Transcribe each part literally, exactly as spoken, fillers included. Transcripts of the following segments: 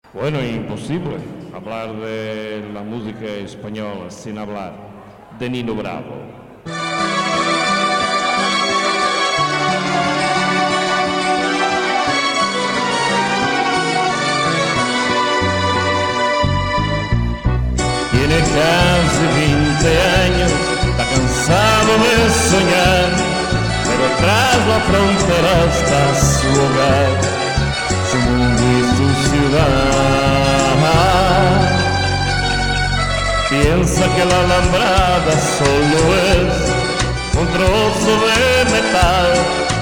Bueno, imposible hablar de la música española sin hablar de Nino Bravo. Tiene casi veinte años, está cansado de soñar, pero tras la frontera está su hogar, su mundo y su ciudad. Piensa que la Alambrada solo es un trozo de metal,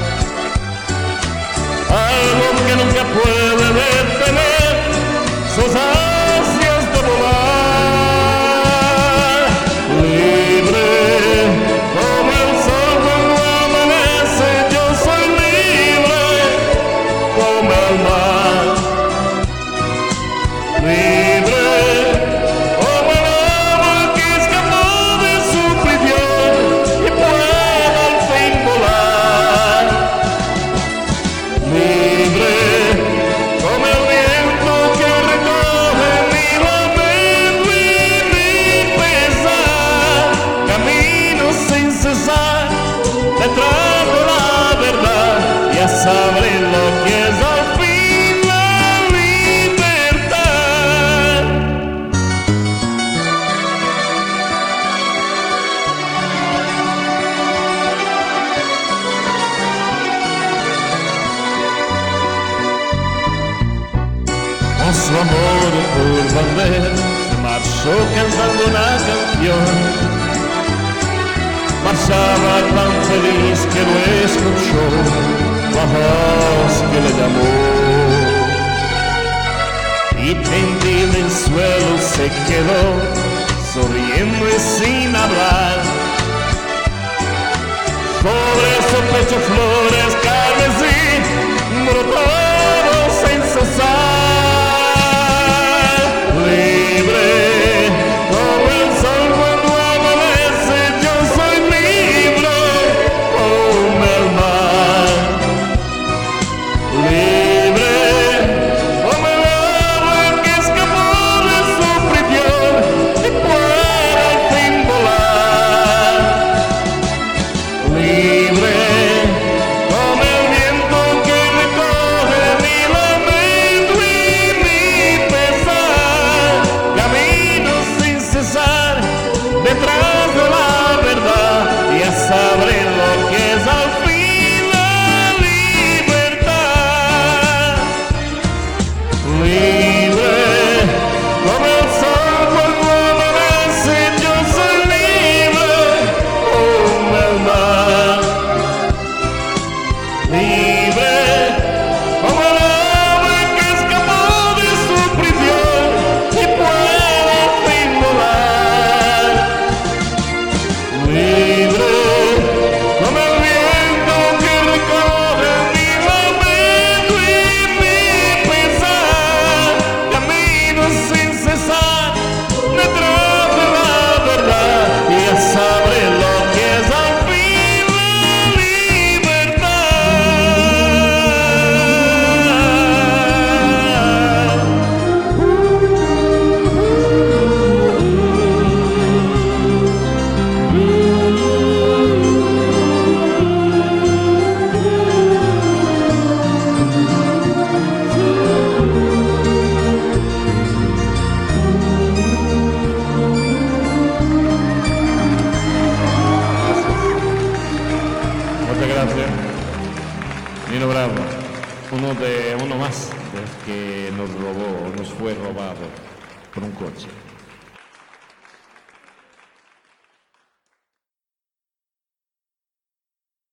algo que nunca puede detener sus ansias de volar. Libre como el sol cuando amanece, yo soy libre como el mar. Libre como el árbol que escapó de su prisión y puede al fin volar. Libre como el viento que recoge mi lamento y mi pesar. Camino sin cesar detrás de la verdad, ya sabré lo que es al fin la libertad. Con su amor por bandera se marchó cantando una canción. Marchaba tan feliz que no escuchó la voz que le llamó, y tendido en el suelo se quedó, sonriendo y sin hablar. Sobre su pecho flores carmesí brotaron sin cesar. Libre como el sol cuando amanece, yo soy libre como el mar. Libre como el árbol que escapó de su prisión y puede al fin volar. Libre como el viento que recoge mi lamento y mi pesar. Camino sin cesar detrás de la verdad, ya sabré lo que es al fin la libertad. Libre como el sol cuando amanece, yo soy libre como el mar. Libre como el ave que escapó de su prisión y puede al fin volar. Libre como el viento que recoge mi lamento y mi pesar. Camino sin cesar detrás de la verdad, y ya sabré lo que es al fin la Muchas gracias. Nino Bravo, uno de uno más de los que nos robó, nos fue robado por un coche.